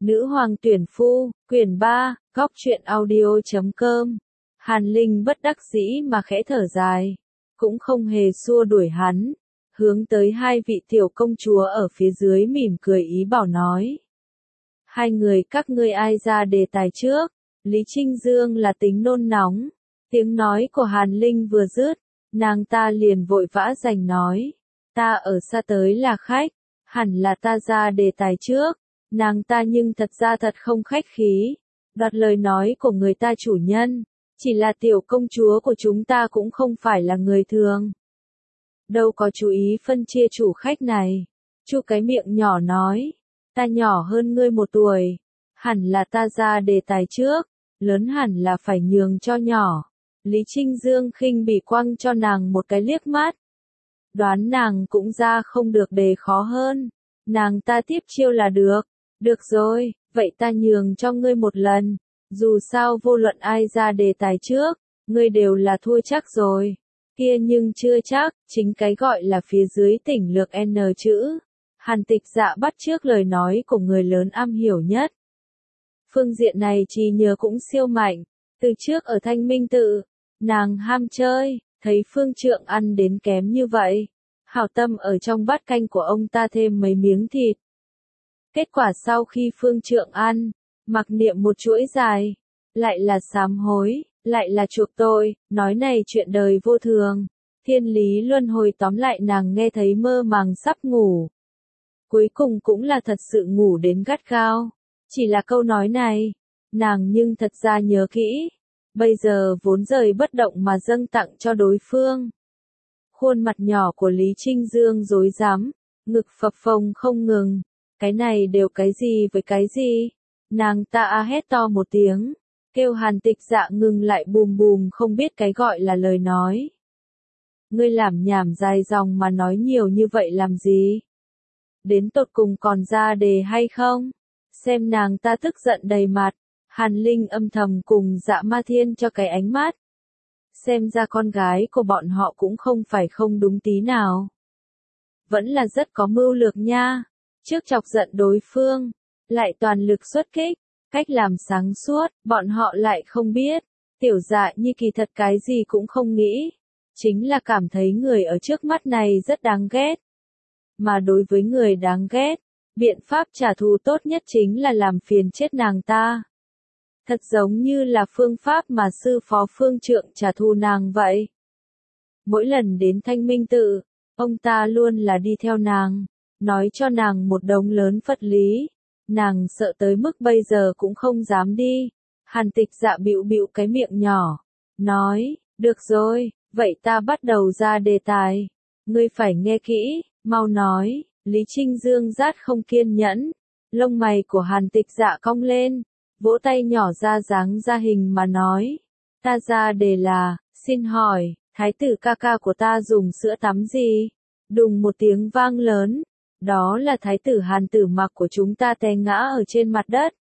Nữ hoàng tuyển phu, quyển 3, góc truyện audio.com. Hàn Linh bất đắc dĩ mà khẽ thở dài, cũng không hề xua đuổi hắn, hướng tới hai vị tiểu công chúa ở phía dưới mỉm cười ý bảo nói. Hai người các ngươi ai ra đề tài trước? Lý Trinh Dương là tính nôn nóng, tiếng nói của Hàn Linh vừa dứt, nàng ta liền vội vã giành nói. Ta ở xa tới là khách, hẳn là ta ra đề tài trước. Nàng ta nhưng thật ra thật không khách khí, đoạt lời nói của người ta chủ nhân, chỉ là tiểu công chúa của chúng ta cũng không phải là người thường. Đâu có chú ý phân chia chủ khách này, chu cái miệng nhỏ nói, ta nhỏ hơn ngươi 1 tuổi, hẳn là ta ra đề tài trước, lớn hẳn là phải nhường cho nhỏ. Lý Trinh Dương khinh bỉ quăng cho nàng một cái liếc mắt. Đoán nàng cũng ra không được đề khó hơn, nàng ta tiếp chiêu là được. Được rồi, vậy ta nhường cho ngươi 1 lần, dù sao vô luận ai ra đề tài trước, ngươi đều là thua chắc rồi. Kia nhưng chưa chắc, chính cái gọi là phía dưới tỉnh lược N chữ. Hàn Tịch Dạ bắt chước lời nói của người lớn am hiểu nhất. Phương diện này trí nhớ cũng siêu mạnh, từ trước ở Thanh Minh Tự, nàng ham chơi, thấy Phương Trượng ăn đến kém như vậy, hảo tâm ở trong bát canh của ông ta thêm mấy miếng thịt. Kết quả sau khi Phương Trượng ăn, mặc niệm một chuỗi dài, lại là sám hối, lại là chuộc tội, nói này chuyện đời vô thường, thiên lý luân hồi, tóm lại nàng nghe thấy mơ màng sắp ngủ. Cuối cùng cũng là thật sự ngủ đến gắt gao, chỉ là câu nói này, nàng nhưng thật ra nhớ kỹ, bây giờ vốn rời bất động mà dâng tặng cho đối phương. Khuôn mặt nhỏ của Lý Trinh Dương rối rắm, ngực phập phồng không ngừng. Cái này đều cái gì với cái gì? Nàng ta hét to một tiếng, kêu Hàn Tịch Dạ ngừng lại bùm bùm không biết cái gọi là lời nói. Ngươi làm nhảm dài dòng mà nói nhiều như vậy làm gì? Đến tột cùng còn ra đề hay không? Xem nàng ta tức giận đầy mặt, Hàn Linh âm thầm cùng Dạ Ma Thiên cho cái ánh mắt. Xem ra con gái của bọn họ cũng không phải không đúng tí nào. Vẫn là rất có mưu lược nha. Trước chọc giận đối phương, lại toàn lực xuất kích, cách làm sáng suốt, bọn họ lại không biết. Tiểu Dạ Nhi kỳ thật cái gì cũng không nghĩ, chính là cảm thấy người ở trước mắt này rất đáng ghét. Mà đối với người đáng ghét, biện pháp trả thù tốt nhất chính là làm phiền chết nàng ta. Thật giống như là phương pháp mà sư phó Phương Trượng trả thù nàng vậy. Mỗi lần đến Thanh Minh Tự, ông ta luôn là đi theo nàng, nói cho nàng một đống lớn Phật lý, nàng sợ tới mức bây giờ cũng không dám đi. Hàn Tịch Dạ bĩu bĩu cái miệng nhỏ, nói, được rồi, vậy ta bắt đầu ra đề tài, ngươi phải nghe kỹ, mau nói. Lý Trinh Dương rát không kiên nhẫn, lông mày của Hàn Tịch Dạ cong lên, vỗ tay nhỏ ra dáng ra hình mà nói, ta ra đề là, xin hỏi, thái tử ca ca của ta dùng sữa tắm gì? Đùng một tiếng vang lớn. Đó là thái tử Hàn Tử Mặc của chúng ta té ngã ở trên mặt đất.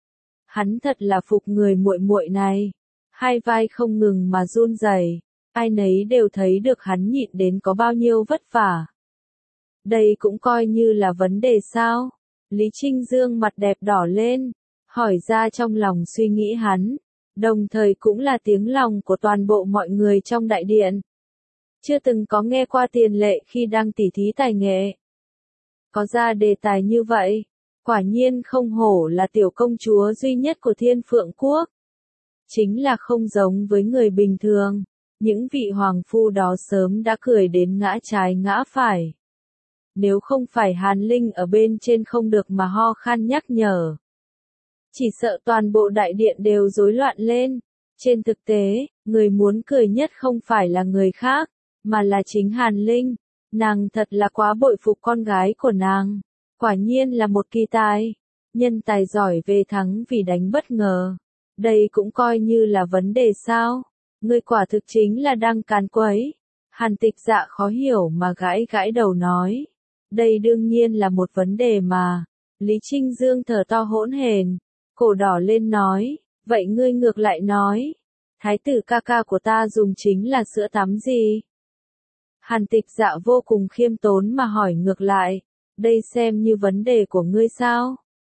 Hắn thật là phục người muội muội này, hai vai không ngừng mà run rẩy, ai nấy đều thấy được hắn nhịn đến có bao nhiêu vất vả. Đây cũng coi như là vấn đề sao? Lý Trinh Dương mặt đẹp đỏ lên, hỏi ra trong lòng suy nghĩ hắn, đồng thời cũng là tiếng lòng của toàn bộ mọi người trong đại điện. Chưa từng có nghe qua tiền lệ khi đang tỉ thí tài nghệ. Có ra đề tài như vậy, quả nhiên không hổ là tiểu công chúa duy nhất của Thiên Phượng Quốc. Chính là không giống với người bình thường, những vị hoàng phu đó sớm đã cười đến ngã trái ngã phải. Nếu không phải Hàn Linh ở bên trên không được mà ho khan nhắc nhở, chỉ sợ toàn bộ đại điện đều rối loạn lên. Trên thực tế, người muốn cười nhất không phải là người khác, mà là chính Hàn Linh. Nàng thật là quá bội phục con gái của nàng, quả nhiên là một kỳ tài, nhân tài giỏi về thắng vì đánh bất ngờ. Đây cũng coi như là vấn đề sao? Ngươi quả thực chính là đang càn quấy. Hàn Tịch Dạ khó hiểu mà gãi gãi đầu nói. Đây đương nhiên là một vấn đề mà. Lý Trinh Dương thở to hỗn hển, cổ đỏ lên nói, vậy ngươi ngược lại nói, thái tử ca ca của ta dùng chính là sữa tắm gì? Hàn Tịch Dạ vô cùng khiêm tốn mà hỏi ngược lại, đây xem như vấn đề của ngươi sao?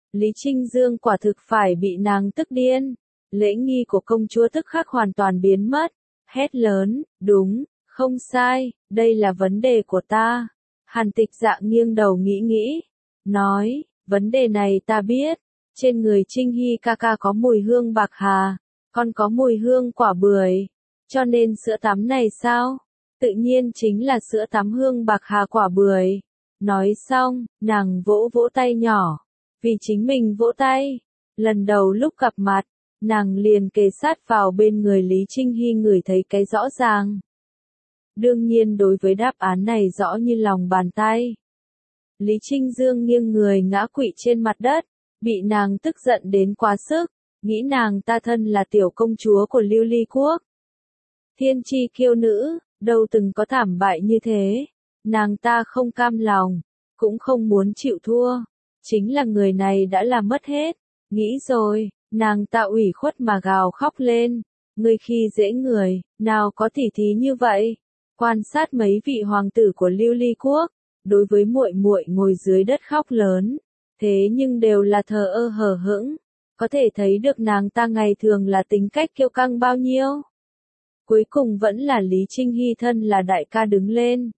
Lý Trinh Dương quả thực phải bị nàng tức điên. Lễ nghi của công chúa tức khắc hoàn toàn biến mất. Hét lớn, đúng, không sai, đây là vấn đề của ta. Hàn Tịch Dạ nghiêng đầu nghĩ nghĩ. Nói, vấn đề này ta biết. Trên người Trinh Hy ca ca có mùi hương bạc hà, còn có mùi hương quả bưởi. Cho nên sữa tắm này sao? Tự nhiên chính là sữa tắm hương bạc hà quả bưởi. Nói xong, nàng vỗ vỗ tay nhỏ. Vì chính mình vỗ tay. Lần đầu lúc gặp mặt, nàng liền kề sát vào bên người Lý Trinh Hy ngửi thấy cái rõ ràng. Đương nhiên đối với đáp án này rõ như lòng bàn tay. Lý Trinh Dương nghiêng người ngã quỵ trên mặt đất, bị nàng tức giận đến quá sức, nghĩ nàng ta thân là tiểu công chúa của Lưu Ly Quốc. Thiên chi kiêu nữ, đâu từng có thảm bại như thế, nàng ta không cam lòng, cũng không muốn chịu thua, chính là người này đã làm mất hết, nghĩ rồi, nàng ta ủy khuất mà gào khóc lên, ngươi khi dễ người, nào có tỉ thí như vậy, quan sát mấy vị hoàng tử của Lưu Ly Quốc, đối với muội muội ngồi dưới đất khóc lớn, thế nhưng đều là thờ ơ hờ hững, có thể thấy được nàng ta ngày thường là tính cách kiêu căng bao nhiêu. Cuối cùng vẫn là Lý Trinh Hy thân là đại ca đứng lên.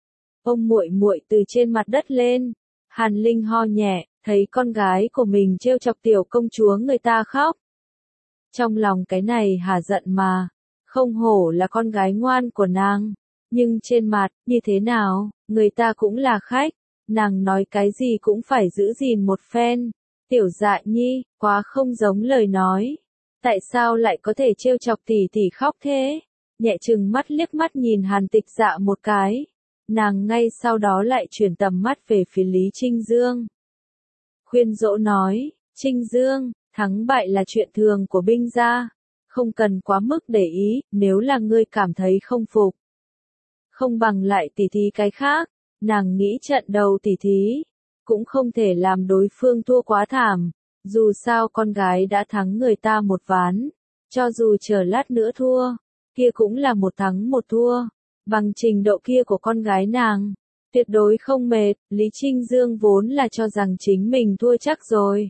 Ôm muội muội từ trên mặt đất lên, Hàn Linh ho nhẹ, thấy con gái của mình trêu chọc tiểu công chúa người ta khóc. Trong lòng cái này hả giận mà, không hổ là con gái ngoan của nàng, nhưng trên mặt, như thế nào, người ta cũng là khách, nàng nói cái gì cũng phải giữ gìn một phen. Tiểu Dạ Nhi, quá không giống lời nói. Tại sao lại có thể trêu chọc tỷ tỷ khóc thế? Nhẹ chừng mắt liếc mắt nhìn Hàn Tịch Dạ một cái. Nàng ngay sau đó lại chuyển tầm mắt về phía Lý Trinh Dương. Khuyên dỗ nói, Trinh Dương, thắng bại là chuyện thường của binh gia. Không cần quá mức để ý, nếu là ngươi cảm thấy không phục. Không bằng lại tỉ thí cái khác. Nàng nghĩ trận đầu tỉ thí, cũng không thể làm đối phương thua quá thảm. Dù sao con gái đã thắng người ta một ván, cho dù chờ lát nữa thua, kia cũng là một thắng một thua. Bằng trình độ kia của con gái nàng, tuyệt đối không mệt, Lý Trinh Dương vốn là cho rằng chính mình thua chắc rồi.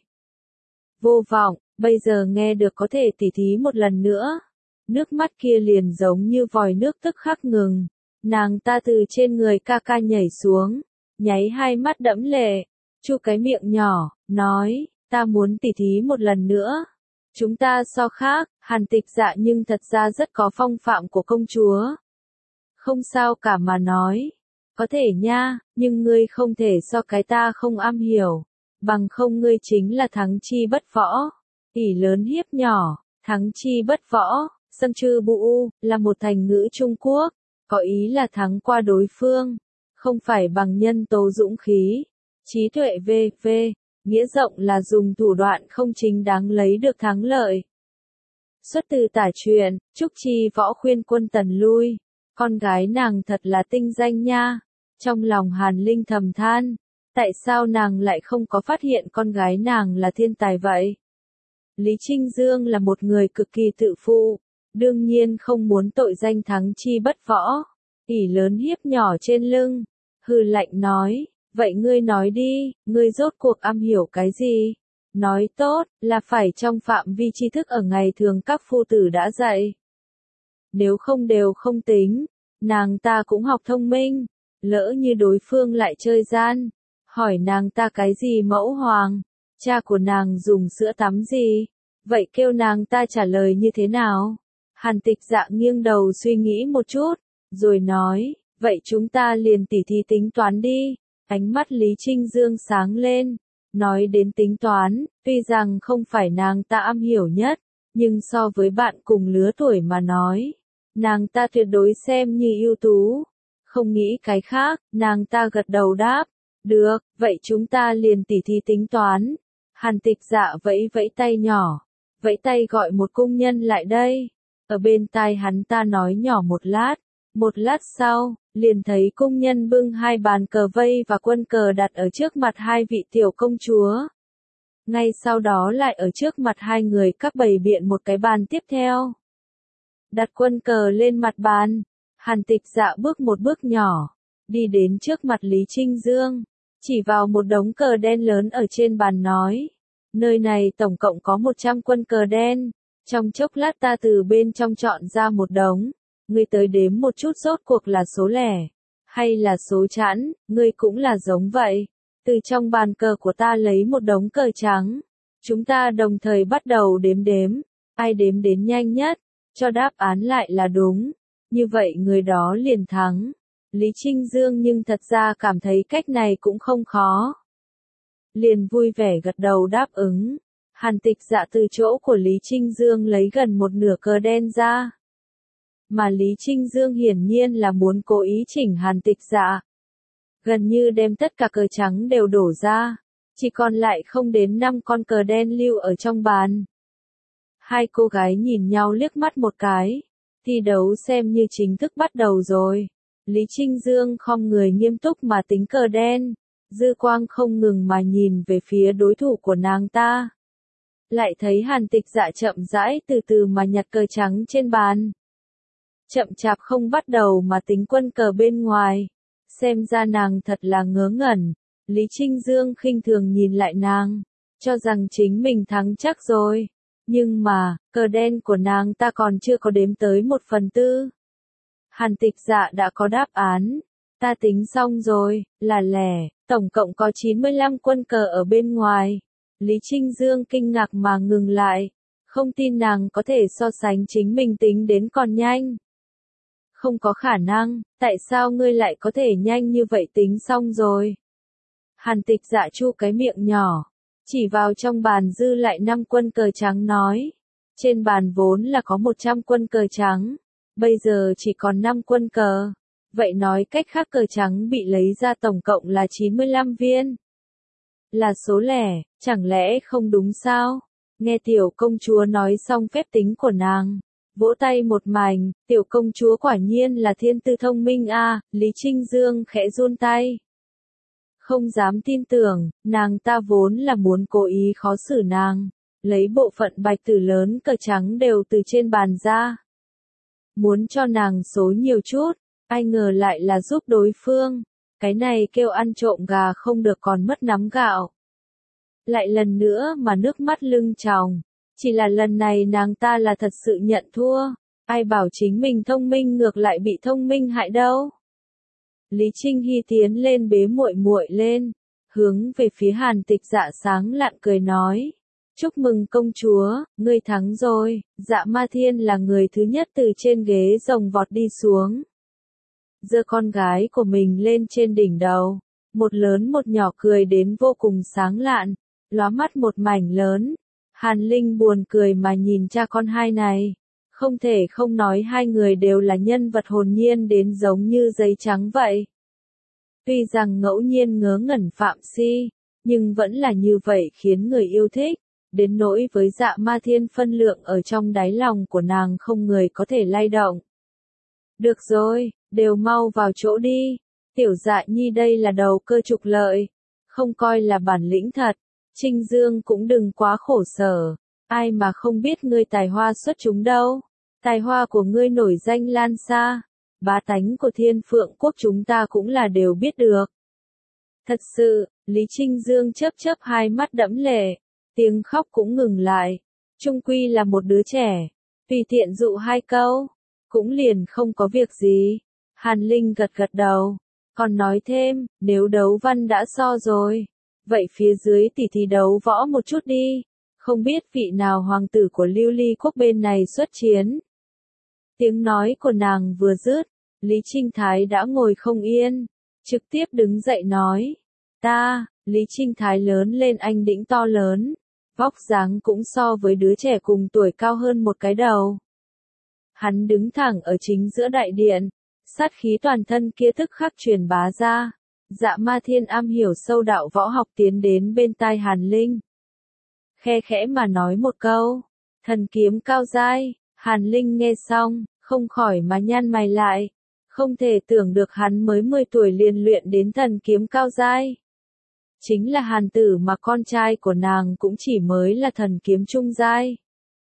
Vô vọng, bây giờ nghe được có thể tỉ thí một lần nữa. Nước mắt kia liền giống như vòi nước tức khắc ngừng. Nàng ta từ trên người ca ca nhảy xuống, nháy hai mắt đẫm lệ, chu cái miệng nhỏ, nói, ta muốn tỉ thí một lần nữa. Chúng ta so khác, Hàn Tịch Dạ nhưng thật ra rất có phong phạm của công chúa. Không sao cả mà nói, có thể nha, nhưng ngươi không thể so cái ta không am hiểu, bằng không ngươi chính là thắng chi bất võ, ỷ lớn hiếp nhỏ, thắng chi bất võ, Sâm Chư Bu là một thành ngữ Trung Quốc. Có ý là thắng qua đối phương, không phải bằng nhân tố dũng khí, trí tuệ v.v. Nghĩa rộng là dùng thủ đoạn không chính đáng lấy được thắng lợi. Xuất từ tả truyện, Trúc Chi Võ khuyên quân Tần lui, con gái nàng thật là tinh danh nha. Trong lòng Hàn Linh thầm than, tại sao nàng lại không có phát hiện con gái nàng là thiên tài vậy? Lý Trinh Dương là một người cực kỳ tự phụ. Đương nhiên không muốn tội danh thắng chi bất võ, ỷ lớn hiếp nhỏ trên lưng, hừ lạnh nói, vậy ngươi nói đi, ngươi rốt cuộc am hiểu cái gì? Nói tốt, là phải trong phạm vi tri thức ở ngày thường các phu tử đã dạy. Nếu không đều không tính, nàng ta cũng học thông minh, lỡ như đối phương lại chơi gian, hỏi nàng ta cái gì mẫu hoàng, cha của nàng dùng sữa tắm gì, vậy kêu nàng ta trả lời như thế nào? Hàn Tịch Dạ nghiêng đầu suy nghĩ một chút, rồi nói, vậy chúng ta liền tỉ thí tính toán đi. Ánh mắt Lý Trinh Dương sáng lên, nói đến tính toán, tuy rằng không phải nàng ta am hiểu nhất, nhưng so với bạn cùng lứa tuổi mà nói, nàng ta tuyệt đối xem như ưu tú. Không nghĩ cái khác, nàng ta gật đầu đáp, được, vậy chúng ta liền tỉ thí tính toán. Hàn Tịch Dạ vẫy vẫy tay nhỏ, vẫy tay gọi một cung nhân lại đây. Ở bên tai hắn ta nói nhỏ một lát sau, liền thấy cung nhân bưng hai bàn cờ vây và quân cờ đặt ở trước mặt hai vị tiểu công chúa. Ngay sau đó lại ở trước mặt hai người các bày biện một cái bàn tiếp theo. Đặt quân cờ lên mặt bàn, Hàn Tịch Dạ bước một bước nhỏ, đi đến trước mặt Lý Trinh Dương, chỉ vào một đống cờ đen lớn ở trên bàn nói, Nơi này tổng cộng có 100 quân cờ đen. Trong chốc lát ta từ bên trong chọn ra một đống. Ngươi tới đếm một chút rốt cuộc là số lẻ. Hay là số chẵn, ngươi cũng là giống vậy. Từ trong bàn cờ của ta lấy một đống cờ trắng. Chúng ta đồng thời bắt đầu đếm. Ai đếm đến nhanh nhất, cho đáp án lại là đúng. Như vậy người đó liền thắng. Lý Trinh Dương nhưng thật ra cảm thấy cách này cũng không khó. Liền vui vẻ gật đầu đáp ứng. Hàn Tịch Dạ từ chỗ của Lý Trinh Dương lấy gần một nửa cờ đen ra. Mà Lý Trinh Dương hiển nhiên là muốn cố ý chỉnh Hàn Tịch Dạ. Gần như đem tất cả cờ trắng đều đổ ra. Chỉ còn lại không đến 5 con cờ đen lưu ở trong bàn. Hai cô gái nhìn nhau liếc mắt một cái. Thi đấu xem như chính thức bắt đầu rồi. Lý Trinh Dương khom người nghiêm túc mà tính cờ đen. Dư quang không ngừng mà nhìn về phía đối thủ của nàng ta. Lại thấy Hàn Tịch Dạ chậm rãi từ từ mà nhặt cờ trắng trên bàn. Chậm chạp không bắt đầu mà tính quân cờ bên ngoài. Xem ra nàng thật là ngớ ngẩn. Lý Trinh Dương khinh thường nhìn lại nàng. Cho rằng chính mình thắng chắc rồi. Nhưng mà, cờ đen của nàng ta còn chưa có đếm tới 1/4. Hàn Tịch Dạ đã có đáp án. Ta tính xong rồi, là lẻ, tổng cộng có 95 quân cờ ở bên ngoài. Lý Trinh Dương kinh ngạc mà ngừng lại. Không tin nàng có thể so sánh chính mình tính đến còn nhanh. Không có khả năng, tại sao ngươi lại có thể nhanh như vậy tính xong rồi? Hàn Tịch Dạ chu cái miệng nhỏ. Chỉ vào trong bàn dư lại 5 quân cờ trắng nói. Trên bàn vốn là có 100 quân cờ trắng. Bây giờ chỉ còn 5 quân cờ. Vậy nói cách khác cờ trắng bị lấy ra tổng cộng là 95 viên. Là số lẻ, chẳng lẽ không đúng sao? Nghe tiểu công chúa nói xong phép tính của nàng. Vỗ tay một mảnh, tiểu công chúa quả nhiên là thiên tư thông minh a. Lý Trinh Dương khẽ run tay. Không dám tin tưởng, nàng ta vốn là muốn cố ý khó xử nàng. Lấy bộ phận bạch tử lớn cờ trắng đều từ trên bàn ra. Muốn cho nàng số nhiều chút, ai ngờ lại là giúp đối phương. Cái này kêu ăn trộm gà không được còn mất nắm gạo. Lại lần nữa mà nước mắt lưng tròng. Chỉ là lần này nàng ta là thật sự nhận thua. Ai bảo chính mình thông minh ngược lại bị thông minh hại đâu. Lý Trinh Hy tiến lên bế muội muội lên, hướng về phía Hàn Tịch Dạ sáng lạn cười nói. Chúc mừng công chúa, ngươi thắng rồi. Dạ Ma Thiên là người thứ nhất từ trên ghế rồng vọt đi xuống. Giơ con gái của mình lên trên đỉnh đầu. Một lớn một nhỏ cười đến vô cùng sáng lạn, lóa mắt một mảnh lớn. Hàn Linh buồn cười mà nhìn cha con hai này. Không thể không nói hai người đều là nhân vật hồn nhiên đến giống như giấy trắng vậy. Tuy rằng ngẫu nhiên ngớ ngẩn phạm si, nhưng vẫn là như vậy khiến người yêu thích. Đến nỗi với Dạ Ma Thiên phân lượng ở trong đáy lòng của nàng không người có thể lay động. Được rồi, đều mau vào chỗ đi. Tiểu Dạ Nhi đây là đầu cơ trục lợi. Không coi là bản lĩnh thật. Trinh Dương cũng đừng quá khổ sở. Ai mà không biết ngươi tài hoa xuất chúng đâu. Tài hoa của ngươi nổi danh lan xa. Bá tánh của Thiên Phượng Quốc chúng ta cũng là đều biết được. Thật sự, Lý Trinh Dương chớp chớp hai mắt đẫm lệ. Tiếng khóc cũng ngừng lại. Trung quy là một đứa trẻ. Tùy tiện dụ hai câu. Cũng liền không có việc gì. Hàn Linh gật gật đầu. Còn nói thêm, nếu đấu văn đã so rồi. Vậy phía dưới tỷ thí đấu võ một chút đi. Không biết vị nào hoàng tử của Lưu Ly quốc bên này xuất chiến. Tiếng nói của nàng vừa dứt. Lý Trinh Thái đã ngồi không yên. Trực tiếp đứng dậy nói. Lý Trinh Thái lớn lên anh đĩnh to lớn. Vóc dáng cũng so với đứa trẻ cùng tuổi cao hơn một cái đầu. Hắn đứng thẳng ở chính giữa đại điện. Sát khí toàn thân kia tức khắc truyền bá ra. Dạ Ma Thiên am hiểu sâu đạo võ học tiến đến bên tai Hàn Linh. Khe khẽ mà nói một câu. Thần kiếm cao giai. Hàn Linh nghe xong, không khỏi mà nhăn mày lại. Không thể tưởng được hắn mới 10 tuổi liền luyện đến thần kiếm cao giai. Chính là Hàn Tử mà con trai của nàng cũng chỉ mới là thần kiếm trung giai.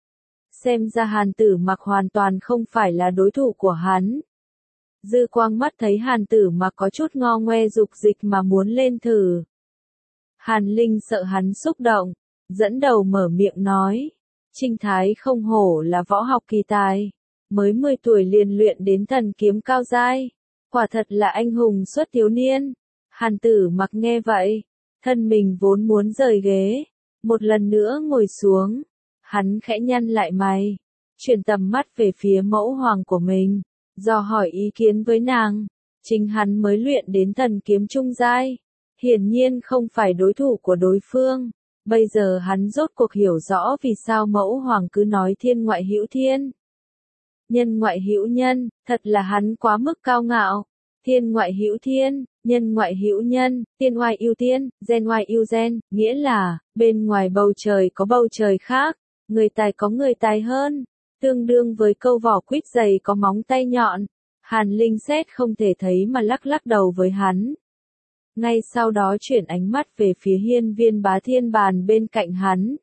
Xem ra Hàn Tử mặc hoàn toàn không phải là đối thủ của hắn. Dư quang mắt thấy Hàn Tử mặc có chút ngo ngoe dục dịch mà muốn lên thử. Hàn Linh sợ hắn xúc động. dẫn đầu mở miệng nói. Trinh Thái không hổ là võ học kỳ tài, mới 10 tuổi liền luyện đến thần kiếm cao giai, quả thật là anh hùng xuất thiếu niên. Hàn Tử Mặc nghe vậy, thân mình vốn muốn rời ghế, một lần nữa ngồi xuống, hắn khẽ nhăn lại mày, chuyển tầm mắt về phía mẫu hoàng của mình, dò hỏi ý kiến với nàng. Chính hắn mới luyện đến thần kiếm trung giai, hiển nhiên không phải đối thủ của đối phương. Bây giờ hắn rốt cuộc hiểu rõ vì sao mẫu hoàng cứ nói thiên ngoại hữu thiên, nhân ngoại hữu nhân, thật là hắn quá mức cao ngạo. Thiên ngoại hữu thiên, nhân ngoại hữu nhân, tiên ngoại ưu tiên, gen ngoại ưu gen, nghĩa là, bên ngoài bầu trời có bầu trời khác, người tài có người tài hơn, tương đương với câu vỏ quýt dày có móng tay nhọn. Hàn Linh xét không thể thấy mà lắc lắc đầu với hắn. Ngay sau đó chuyển ánh mắt về phía Hiên Viên Bá Thiên bàn bên cạnh hắn.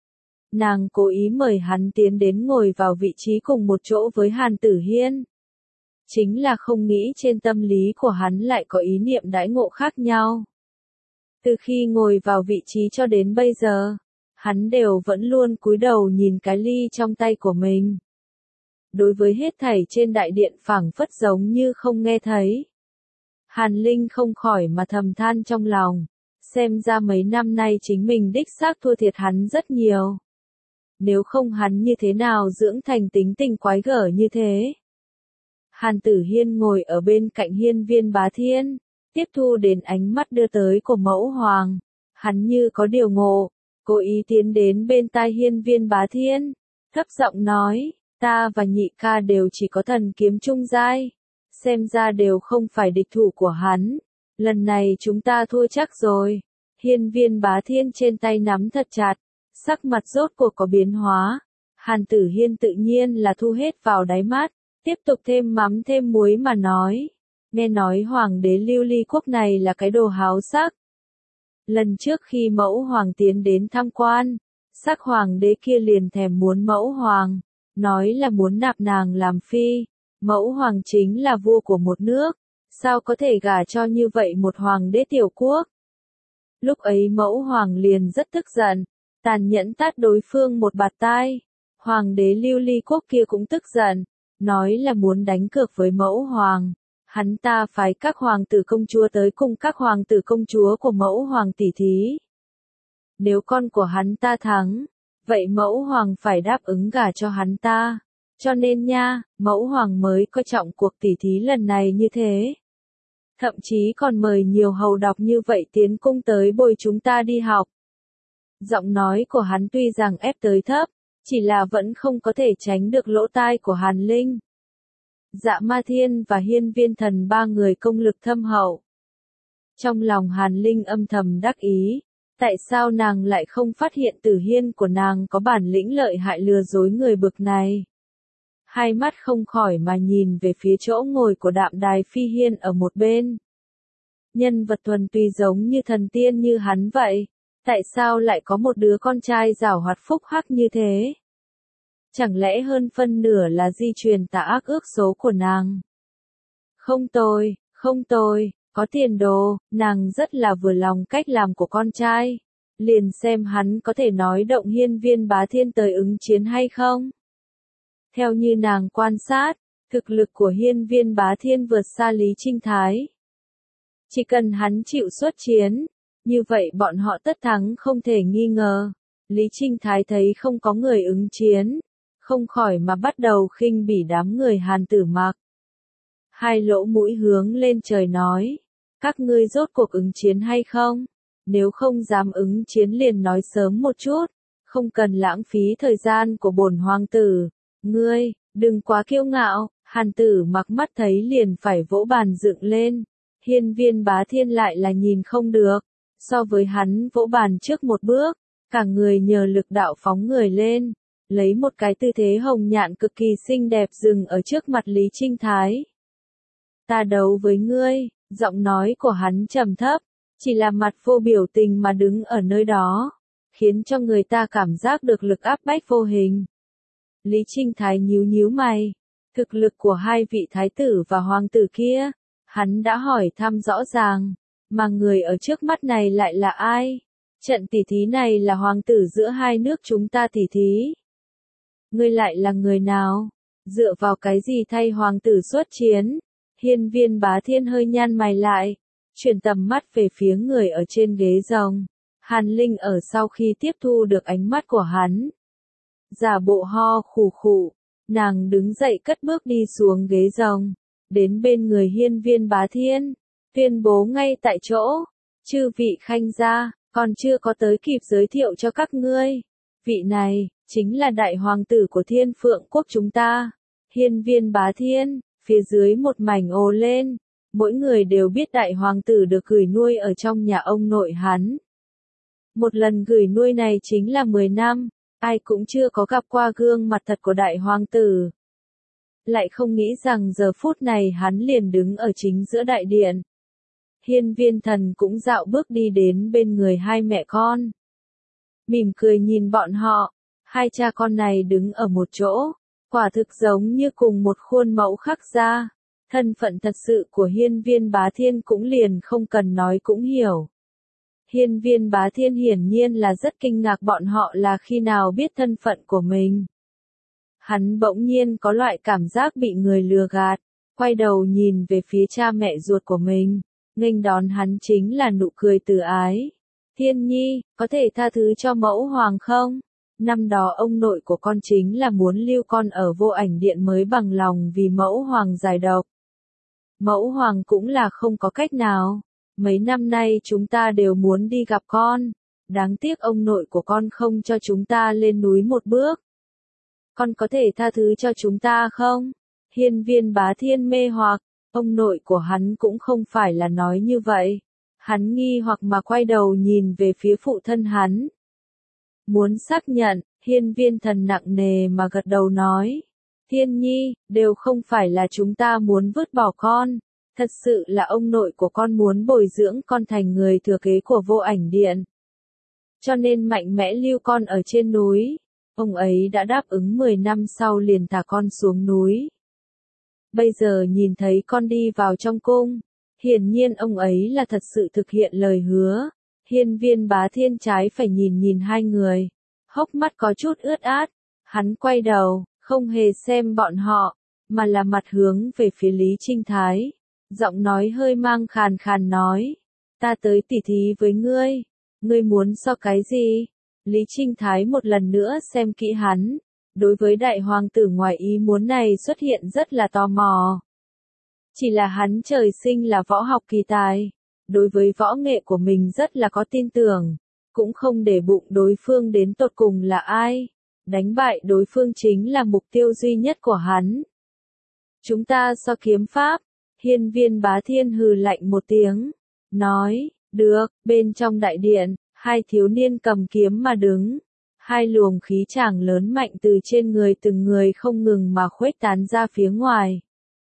Nàng cố ý mời hắn tiến đến ngồi vào vị trí cùng một chỗ với Hàn Tử Hiên. Chính là không nghĩ trên tâm lý của hắn lại có ý niệm đãi ngộ khác nhau. Từ khi ngồi vào vị trí cho đến bây giờ, hắn đều vẫn luôn cúi đầu nhìn cái ly trong tay của mình. Đối với hết thảy trên đại điện phảng phất giống như không nghe thấy. Hàn Linh không khỏi mà thầm than trong lòng, xem ra mấy năm nay chính mình đích xác thua thiệt hắn rất nhiều. Nếu không hắn như thế nào dưỡng thành tính tình quái gở như thế. Hàn Tử Hiên ngồi ở bên cạnh Hiên Viên Bá Thiên, tiếp thu đến ánh mắt đưa tới của mẫu hoàng. Hắn như có điều ngộ, cố ý tiến đến bên tai Hiên Viên Bá Thiên, thấp giọng nói, ta và nhị ca đều chỉ có thần kiếm trung giai, xem ra đều không phải địch thủ của hắn. Lần này chúng ta thua chắc rồi. Hiên Viên Bá Thiên trên tay nắm thật chặt, sắc mặt rốt cuộc có biến hóa. Hàn Tử Hiên tự nhiên là thu hết vào đáy mắt, tiếp tục thêm mắm thêm muối mà nói. Nghe nói hoàng đế Lưu Ly quốc này là cái đồ háo sắc. Lần trước khi mẫu hoàng tiến đến tham quan, sắc hoàng đế kia liền thèm muốn mẫu hoàng, nói là muốn nạp nàng làm phi. Mẫu hoàng chính là vua của một nước, sao có thể gả cho như vậy một hoàng đế tiểu quốc. Lúc ấy mẫu hoàng liền rất tức giận, tàn nhẫn tát đối phương một bạt tai. Hoàng đế Lưu Ly quốc kia cũng tức giận, nói là muốn đánh cược với mẫu hoàng. Hắn ta phái các hoàng tử công chúa tới cùng các hoàng tử công chúa của mẫu hoàng tỉ thí. Nếu con của hắn ta thắng, vậy mẫu hoàng phải đáp ứng gả cho hắn ta. Cho nên nha, mẫu hoàng mới coi trọng cuộc tỉ thí lần này như thế. Thậm chí còn mời nhiều hầu đọc như vậy tiến cung tới bồi chúng ta đi học. Giọng nói của hắn tuy rằng ép tới thấp, chỉ là vẫn không có thể tránh được lỗ tai của Hàn Linh. Dạ Ma Thiên và Hiên Viên Thần ba người công lực thâm hậu. Trong lòng Hàn Linh âm thầm đắc ý, tại sao nàng lại không phát hiện Tử Hiên của nàng có bản lĩnh lợi hại lừa dối người bực này. Hai mắt không khỏi mà nhìn về phía chỗ ngồi của Đạm Đài Phi Hiên ở một bên. Nhân vật thuần túy giống như thần tiên như hắn vậy, tại sao lại có một đứa con trai giảo hoạt phúc hắc như thế? Chẳng lẽ hơn phân nửa là di truyền tà ác ước số của nàng? Không tồi, có tiền đồ, nàng rất là vừa lòng cách làm của con trai. Liền xem hắn có thể nói động Hiên Viên Bá Thiên tới ứng chiến hay không? Theo như nàng quan sát, thực lực của Hiên Viên Bá Thiên vượt xa Lý Trinh Thái. Chỉ cần hắn chịu xuất chiến, như vậy bọn họ tất thắng không thể nghi ngờ. Lý Trinh Thái thấy không có người ứng chiến, không khỏi mà bắt đầu khinh bỉ đám người Hàn Tử Mặc. Hai lỗ mũi hướng lên trời nói, các ngươi rốt cuộc ứng chiến hay không? Nếu không dám ứng chiến liền nói sớm một chút, không cần lãng phí thời gian của bổn hoàng tử. Ngươi, đừng quá kiêu ngạo. Hàn Tử Mặc mắt thấy liền phải vỗ bàn dựng lên. Hiên Viên Bá Thiên lại là nhìn không được, so với hắn vỗ bàn trước một bước, cả người nhờ lực đạo phóng người lên, lấy một cái tư thế hồng nhạn cực kỳ xinh đẹp dừng ở trước mặt Lý Trinh Thái. Ta đấu với ngươi, giọng nói của hắn trầm thấp, chỉ là mặt vô biểu tình mà đứng ở nơi đó, khiến cho người ta cảm giác được lực áp bách vô hình. Lý Trinh Thái nhíu nhíu mày, thực lực của hai vị thái tử và hoàng tử kia, hắn đã hỏi thăm rõ ràng, mà người ở trước mắt này lại là ai? Trận tỉ thí này là hoàng tử giữa hai nước chúng ta tỉ thí. Ngươi lại là người nào? Dựa vào cái gì thay hoàng tử xuất chiến? Hiên Viên Bá Thiên hơi nhăn mày lại, chuyển tầm mắt về phía người ở trên ghế rồng. Hàn Linh ở sau khi tiếp thu được ánh mắt của hắn, giả bộ ho khủ khụ, nàng đứng dậy cất bước đi xuống ghế rồng, đến bên người Hiên Viên Bá Thiên, tuyên bố ngay tại chỗ, chư vị khanh gia, còn chưa có tới kịp giới thiệu cho các ngươi. Vị này, chính là đại hoàng tử của Thiên Phượng quốc chúng ta, Hiên Viên Bá Thiên. Phía dưới một mảnh ồ lên, mỗi người đều biết đại hoàng tử được gửi nuôi ở trong nhà ông nội hắn. Một lần gửi nuôi này chính là 10 năm, ai cũng chưa có gặp qua gương mặt thật của đại hoàng tử. Lại không nghĩ rằng giờ phút này hắn liền đứng ở chính giữa đại điện. Hiên Viên Thần cũng dạo bước đi đến bên người hai mẹ con. Mỉm cười nhìn bọn họ, hai cha con này đứng ở một chỗ. Quả thực giống như cùng một khuôn mẫu khắc ra, thân phận thật sự của Hiên Viên Bá Thiên cũng liền không cần nói cũng hiểu. Hiên Viên Bá Thiên hiển nhiên là rất kinh ngạc bọn họ là khi nào biết thân phận của mình. Hắn bỗng nhiên có loại cảm giác bị người lừa gạt, quay đầu nhìn về phía cha mẹ ruột của mình, nghênh đón hắn chính là nụ cười từ ái. Thiên Nhi, có thể tha thứ cho mẫu hoàng không? Năm đó ông nội của con chính là muốn lưu con ở Vô Ảnh Điện mới bằng lòng vì mẫu hoàng giải độc. Mẫu hoàng cũng là không có cách nào. Mấy năm nay chúng ta đều muốn đi gặp con. Đáng tiếc ông nội của con không cho chúng ta lên núi một bước. Con có thể tha thứ cho chúng ta không? Hiên Viên Bá Thiên mê hoặc, ông nội của hắn cũng không phải là nói như vậy. Hắn nghi hoặc mà quay đầu nhìn về phía phụ thân hắn. Muốn xác nhận, Hiên Viên Thần nặng nề mà gật đầu nói. Thiên Nhi, đều không phải là chúng ta muốn vứt bỏ con. Thật sự là ông nội của con muốn bồi dưỡng con thành người thừa kế của Vô Ảnh Điện. Cho nên mạnh mẽ lưu con ở trên núi. Ông ấy đã đáp ứng 10 năm sau liền thả con xuống núi. Bây giờ nhìn thấy con đi vào trong cung. Hiển nhiên ông ấy là thật sự thực hiện lời hứa. Hiên Viên Bá Thiên trái phải nhìn hai người, hốc mắt có chút ướt át, hắn quay đầu, không hề xem bọn họ, mà là mặt hướng về phía Lý Trinh Thái, giọng nói hơi mang khàn khàn nói, ta tới tỉ thí với ngươi muốn so cái gì? Lý Trinh Thái một lần nữa xem kỹ hắn, đối với đại hoàng tử ngoài ý muốn này xuất hiện rất là tò mò. Chỉ là hắn trời sinh là võ học kỳ tài. Đối với võ nghệ của mình rất là có tin tưởng, cũng không để bụng đối phương đến tột cùng là ai. Đánh bại đối phương chính là mục tiêu duy nhất của hắn. Chúng ta so kiếm pháp, Hiên Viên Bá Thiên hừ lạnh một tiếng, nói, được, bên trong đại điện, hai thiếu niên cầm kiếm mà đứng. Hai luồng khí tràng lớn mạnh từ trên người từng người không ngừng mà khuếch tán ra phía ngoài.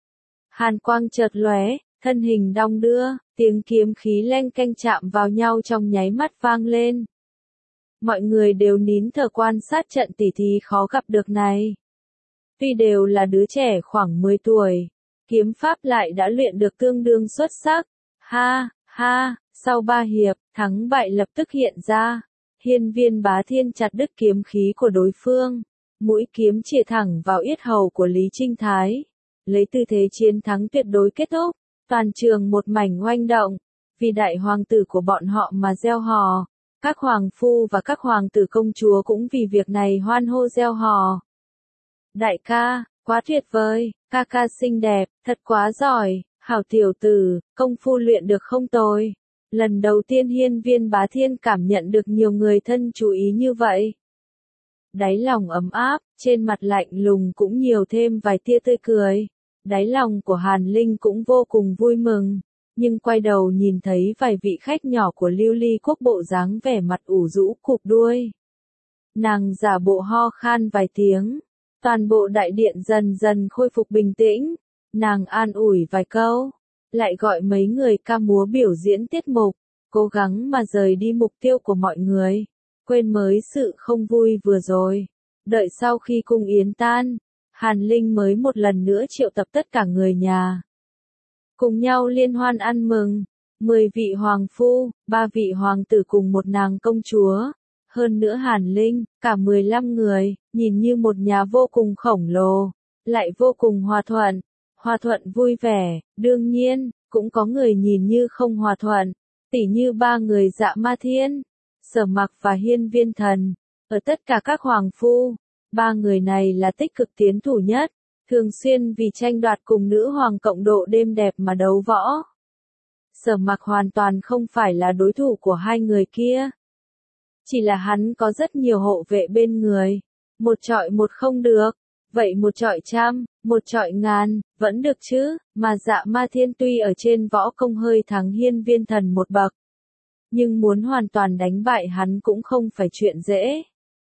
Hàn quang chợt lóe, thân hình đong đưa, tiếng kiếm khí leng keng chạm vào nhau trong nháy mắt vang lên. Mọi người đều nín thở quan sát trận tỉ thí khó gặp được này. Tuy đều là đứa trẻ khoảng 10 tuổi, kiếm pháp lại đã luyện được tương đương xuất sắc. Ha, ha, sau 3 hiệp, thắng bại lập tức hiện ra. Hiên Viên Bá Thiên chặt đứt kiếm khí của đối phương, mũi kiếm chĩa thẳng vào yết hầu của Lý Trinh Thái, lấy tư thế chiến thắng tuyệt đối kết thúc. Toàn trường một mảnh oanh động, vì đại hoàng tử của bọn họ mà reo hò. Các hoàng phu và các hoàng tử công chúa cũng vì việc này hoan hô reo hò. Đại ca, quá tuyệt vời, ca ca xinh đẹp, thật quá giỏi, hảo tiểu tử, công phu luyện được không tồi. Lần đầu tiên Hiên Viên Bá Thiên cảm nhận được nhiều người thân chú ý như vậy. Đáy lòng ấm áp, trên mặt lạnh lùng cũng nhiều thêm vài tia tươi cười. Đáy lòng của Hàn Linh cũng vô cùng vui mừng, nhưng quay đầu nhìn thấy vài vị khách nhỏ của Lưu Ly Quốc bộ dáng vẻ mặt ủ rũ cụp đuôi. Nàng giả bộ ho khan vài tiếng, toàn bộ đại điện dần dần khôi phục bình tĩnh, nàng an ủi vài câu, lại gọi mấy người ca múa biểu diễn tiết mục, cố gắng mà rời đi mục tiêu của mọi người, quên mới sự không vui vừa rồi. Đợi sau khi cung yến tan, Hàn Linh mới một lần nữa triệu tập tất cả người nhà. Cùng nhau liên hoan ăn mừng, 10 vị hoàng phu, 3 vị hoàng tử cùng một nàng công chúa. Hơn nữa Hàn Linh, cả 15 người, nhìn như một nhà vô cùng khổng lồ, lại vô cùng hòa thuận vui vẻ, đương nhiên, cũng có người nhìn như không hòa thuận, tỉ như 3 người Dạ Ma Thiên, Sở Mặc và Hiên Viên Thần. Ở tất cả các hoàng phu, 3 người này là tích cực tiến thủ nhất, thường xuyên vì tranh đoạt cùng nữ hoàng cộng độ đêm đẹp mà đấu võ. Sở Mặc hoàn toàn không phải là đối thủ của hai người kia. Chỉ là hắn có rất nhiều hộ vệ bên người. Một trọi một không được. Vậy một trọi trăm, một trọi ngàn, vẫn được chứ, mà Dạ Ma Thiên tuy ở trên võ công hơi thắng Hiên Viên Thần một bậc. Nhưng muốn hoàn toàn đánh bại hắn cũng không phải chuyện dễ.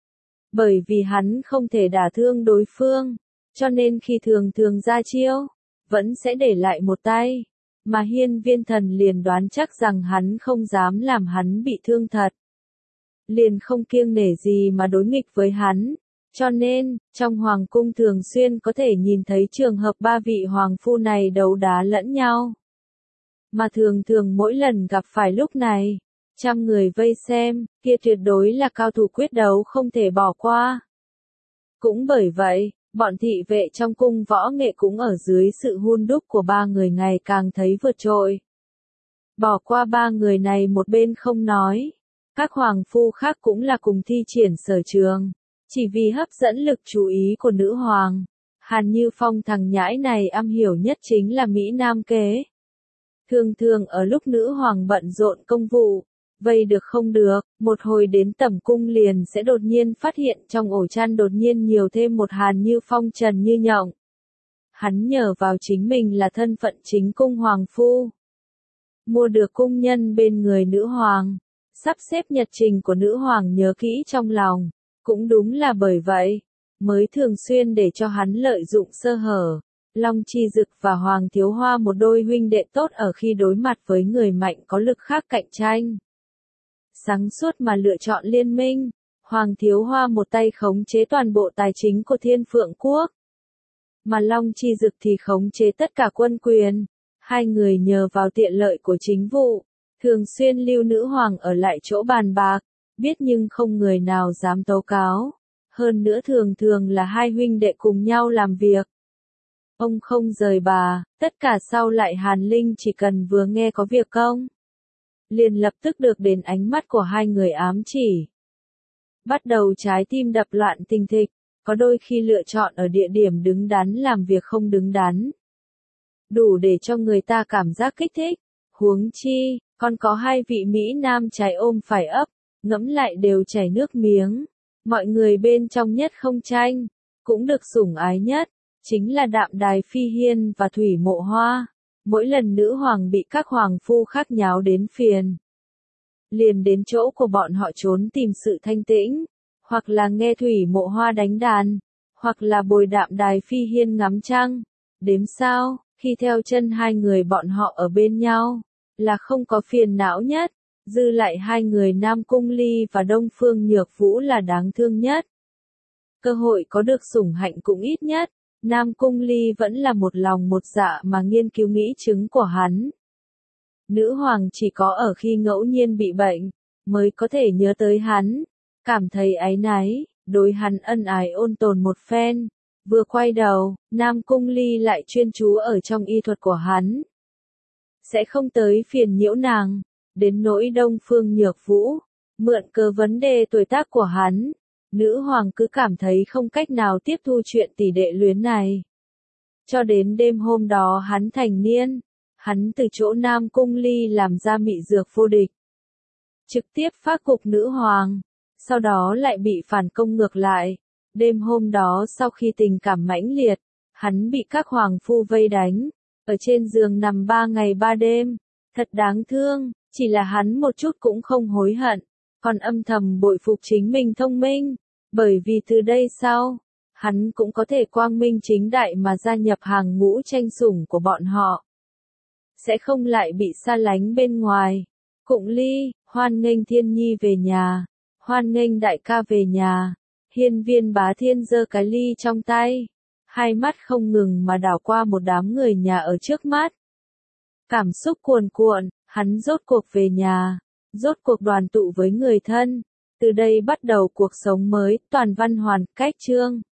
Bởi vì hắn không thể đả thương đối phương, cho nên khi thường thường ra chiêu, vẫn sẽ để lại một tay. Mà Hiên Viên Thần liền đoán chắc rằng hắn không dám làm hắn bị thương thật. Liền không kiêng nể gì mà đối nghịch với hắn. Cho nên, trong hoàng cung thường xuyên có thể nhìn thấy trường hợp 3 vị hoàng phu này đấu đá lẫn nhau. Mà thường thường mỗi lần gặp phải lúc này, trăm người vây xem, kia tuyệt đối là cao thủ quyết đấu không thể bỏ qua. Cũng bởi vậy, bọn thị vệ trong cung võ nghệ cũng ở dưới sự hun đúc của 3 người ngày càng thấy vượt trội. Bỏ qua 3 người này một bên không nói, các hoàng phu khác cũng là cùng thi triển sở trường, chỉ vì hấp dẫn lực chú ý của nữ hoàng. Hàn Như Phong thằng nhãi này am hiểu nhất chính là Mỹ Nam kế. Thường thường ở lúc nữ hoàng bận rộn công vụ, vây được không được, một hồi đến tẩm cung liền sẽ đột nhiên phát hiện trong ổ chăn đột nhiên nhiều thêm một Hàn Như Phong trần như nhộng. Hắn nhờ vào chính mình là thân phận chính cung hoàng phu. Mua được cung nhân bên người nữ hoàng, sắp xếp nhật trình của nữ hoàng nhớ kỹ trong lòng. Cũng đúng là bởi vậy, mới thường xuyên để cho hắn lợi dụng sơ hở. Long Chi Dực và Hoàng Thiếu Hoa một đôi huynh đệ tốt ở khi đối mặt với người mạnh có lực khác cạnh tranh. Sáng suốt mà lựa chọn liên minh, Hoàng Thiếu Hoa một tay khống chế toàn bộ tài chính của Thiên Phượng Quốc. Mà Long Chi Dực thì khống chế tất cả quân quyền. Hai người nhờ vào tiện lợi của chính vụ, thường xuyên lưu nữ hoàng ở lại chỗ bàn bạc, biết nhưng không người nào dám tố cáo. Hơn nữa thường thường là hai huynh đệ cùng nhau làm việc. Ông không rời bà, tất cả sau lại Hàn Linh chỉ cần vừa nghe có việc công, liền lập tức được đến ánh mắt của hai người ám chỉ. Bắt đầu trái tim đập loạn tình thịch, có đôi khi lựa chọn ở địa điểm đứng đắn làm việc không đứng đắn. Đủ để cho người ta cảm giác kích thích, huống chi, còn có hai vị Mỹ Nam trái ôm phải ấp, ngẫm lại đều chảy nước miếng. Mọi người bên trong nhất không tranh, cũng được sủng ái nhất, chính là Đạm Đài Phi Hiên và Thủy Mộ Hoa. Mỗi lần nữ hoàng bị các hoàng phu khác nháo đến phiền, liền đến chỗ của bọn họ trốn tìm sự thanh tĩnh, hoặc là nghe Thủy Mộ Hoa đánh đàn, hoặc là bồi Đạm Đài Phi Hiên ngắm trăng. Đếm sao, khi theo chân hai người bọn họ ở bên nhau, là không có phiền não nhất. Dư lại hai người Nam Cung Ly và Đông Phương Nhược Vũ là đáng thương nhất. Cơ hội có được sủng hạnh cũng ít nhất. Nam Cung Ly vẫn là một lòng một dạ mà nghiên cứu nghĩ chứng của hắn. Nữ hoàng chỉ có ở khi ngẫu nhiên bị bệnh, mới có thể nhớ tới hắn, cảm thấy áy náy, đối hắn ân ái ôn tồn một phen. Vừa quay đầu, Nam Cung Ly lại chuyên chú ở trong y thuật của hắn. Sẽ không tới phiền nhiễu nàng. Đến nỗi Đông Phương Nhược Vũ, mượn cớ vấn đề tuổi tác của hắn, nữ hoàng cứ cảm thấy không cách nào tiếp thu chuyện tỷ đệ luyến này. Cho đến đêm hôm đó hắn thành niên, hắn từ chỗ Nam Cung Ly làm ra mị dược vô địch. Trực tiếp phá cục nữ hoàng, sau đó lại bị phản công ngược lại. Đêm hôm đó sau khi tình cảm mãnh liệt, hắn bị các hoàng phu vây đánh, ở trên giường nằm 3 ngày 3 đêm, thật đáng thương. Chỉ là hắn một chút cũng không hối hận, còn âm thầm bội phục chính mình thông minh, bởi vì từ đây sau, hắn cũng có thể quang minh chính đại mà gia nhập hàng ngũ tranh sủng của bọn họ. Sẽ không lại bị xa lánh bên ngoài. Cụng Ly, hoan nghênh Thiên Nhi về nhà, hoan nghênh đại ca về nhà. Hiên Viên Bá Thiên giơ cái ly trong tay, hai mắt không ngừng mà đảo qua một đám người nhà ở trước mắt. Cảm xúc cuồn cuộn, Hắn rốt cuộc về nhà, rốt cuộc đoàn tụ với người thân. Từ đây bắt đầu cuộc sống mới, toàn văn hoàn cách chương.